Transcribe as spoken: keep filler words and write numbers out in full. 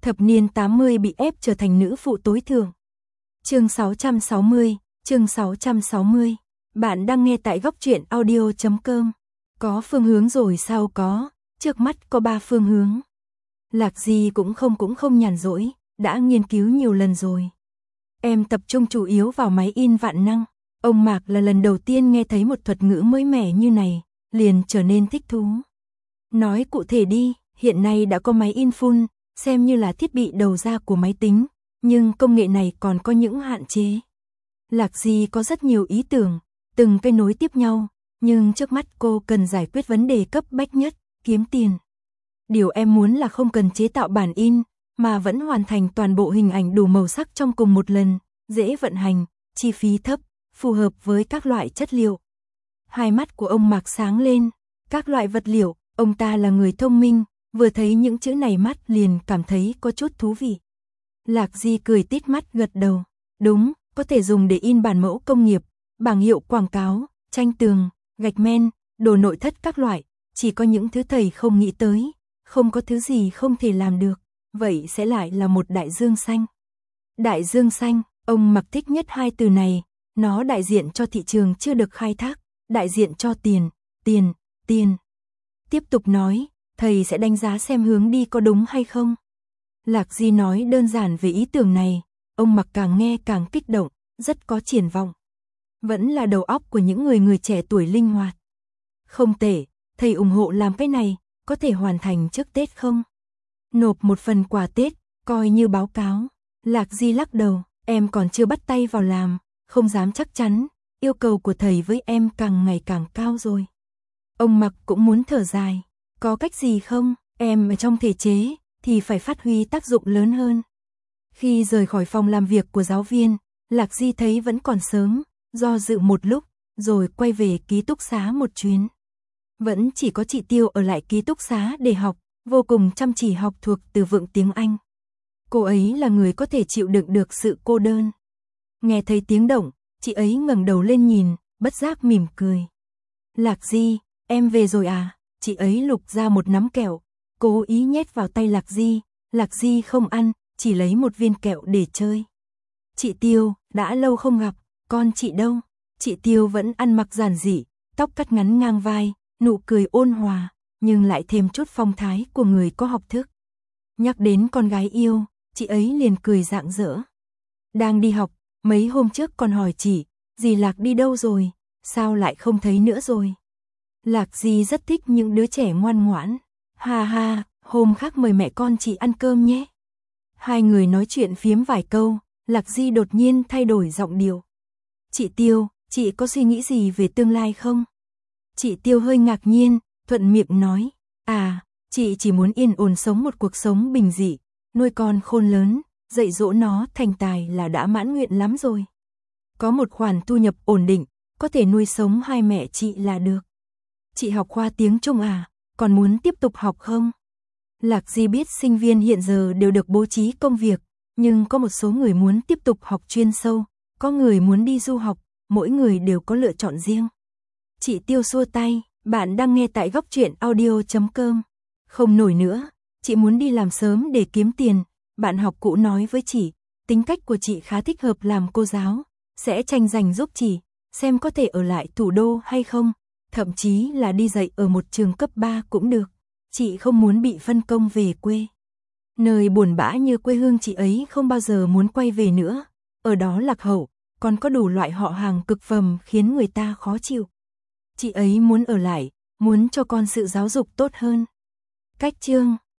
Thập niên tám mươi bị ép trở thành nữ phụ tối thượng. Chương sáu trăm sáu mươi, chương sáu trăm sáu mươi. Bạn đang nghe tại góc truyện audio chấm com. Có phương hướng rồi sao có, trước mắt có ba phương hướng. Lạc Di cũng không cũng không nhàn rỗi, đã nghiên cứu nhiều lần rồi. Em tập trung chủ yếu vào máy in vạn năng. Ông Mạc là lần đầu tiên nghe thấy một thuật ngữ mới mẻ như này, liền trở nên thích thú. Nói cụ thể đi, hiện nay đã có máy in full, xem như là thiết bị đầu ra của máy tính, nhưng công nghệ này còn có những hạn chế. Lạc Di có rất nhiều ý tưởng, từng cái nối tiếp nhau, nhưng trước mắt cô cần giải quyết vấn đề cấp bách nhất, kiếm tiền. Điều em muốn là không cần chế tạo bản in, mà vẫn hoàn thành toàn bộ hình ảnh đủ màu sắc trong cùng một lần, dễ vận hành, chi phí thấp, phù hợp với các loại chất liệu. Hai mắt của ông Mạc sáng lên, các loại vật liệu, ông ta là người thông minh, vừa thấy những chữ này mắt liền cảm thấy có chút thú vị. Lạc Di cười tít mắt gật đầu, đúng, có thể dùng để in bản mẫu công nghiệp, bảng hiệu quảng cáo, tranh tường, gạch men, đồ nội thất các loại, chỉ có những thứ thầy không nghĩ tới, không có thứ gì không thể làm được, vậy sẽ lại là một đại dương xanh. Đại dương xanh, ông Mạc thích nhất hai từ này, nó đại diện cho thị trường chưa được khai thác, đại diện cho tiền, tiền, tiền. Tiếp tục nói, thầy sẽ đánh giá xem hướng đi có đúng hay không. Lạc Di nói đơn giản về ý tưởng này, ông Mạc càng nghe càng kích động, rất có triển vọng. Vẫn là đầu óc của những người người trẻ tuổi linh hoạt. Không tệ, thầy ủng hộ làm cái này, có thể hoàn thành trước Tết không? Nộp một phần quà Tết, coi như báo cáo. Lạc Di lắc đầu, em còn chưa bắt tay vào làm, không dám chắc chắn, yêu cầu của thầy với em càng ngày càng cao rồi. Ông Mạc cũng muốn thở dài, có cách gì không, em ở trong thể chế, thì phải phát huy tác dụng lớn hơn. Khi rời khỏi phòng làm việc của giáo viên, Lạc Di thấy vẫn còn sớm, do dự một lúc, rồi quay về ký túc xá một chuyến. Vẫn chỉ có chị Tiêu ở lại ký túc xá để học, vô cùng chăm chỉ học thuộc từ vựng tiếng Anh. Cô ấy là người có thể chịu đựng được sự cô đơn. Nghe thấy tiếng động, chị ấy ngẩng đầu lên nhìn, bất giác mỉm cười. Lạc Di, em về rồi à? Chị ấy lục ra một nắm kẹo, cố ý nhét vào tay Lạc Di. Lạc Di không ăn, chỉ lấy một viên kẹo để chơi. Chị Tiêu, đã lâu không gặp, con chị đâu? Chị Tiêu vẫn ăn mặc giản dị, tóc cắt ngắn ngang vai, nụ cười ôn hòa, nhưng lại thêm chút phong thái của người có học thức. Nhắc đến con gái yêu, chị ấy liền cười rạng rỡ. Đang đi học, mấy hôm trước còn hỏi chị, dì Lạc đi đâu rồi, sao lại không thấy nữa rồi? Lạc Di rất thích những đứa trẻ ngoan ngoãn. Ha ha, hôm khác mời mẹ con chị ăn cơm nhé. Hai người nói chuyện phiếm vài câu, Lạc Di đột nhiên thay đổi giọng điệu. Chị Tiêu, chị có suy nghĩ gì về tương lai không? Chị Tiêu hơi ngạc nhiên, thuận miệng nói, à, chị chỉ muốn yên ổn sống một cuộc sống bình dị, nuôi con khôn lớn, dạy dỗ nó thành tài là đã mãn nguyện lắm rồi. Có một khoản thu nhập ổn định, có thể nuôi sống hai mẹ chị là được. Chị học khoa tiếng Trung à, còn muốn tiếp tục học không? Lạc Di biết sinh viên hiện giờ đều được bố trí công việc, nhưng có một số người muốn tiếp tục học chuyên sâu, có người muốn đi du học, mỗi người đều có lựa chọn riêng. Chị Tiêu xua tay, bạn đang nghe tại góc truyện audio chấm com. Không nổi nữa, chị muốn đi làm sớm để kiếm tiền, bạn học cũ nói với chị, tính cách của chị khá thích hợp làm cô giáo, sẽ tranh giành giúp chị, xem có thể ở lại thủ đô hay không, thậm chí là đi dạy ở một trường cấp ba cũng được. Chị không muốn bị phân công về quê. Nơi buồn bã như quê hương chị ấy không bao giờ muốn quay về nữa, ở đó lạc hậu, còn có đủ loại họ hàng cực phẩm khiến người ta khó chịu. Chị ấy muốn ở lại, muốn cho con sự giáo dục tốt hơn. Cách chương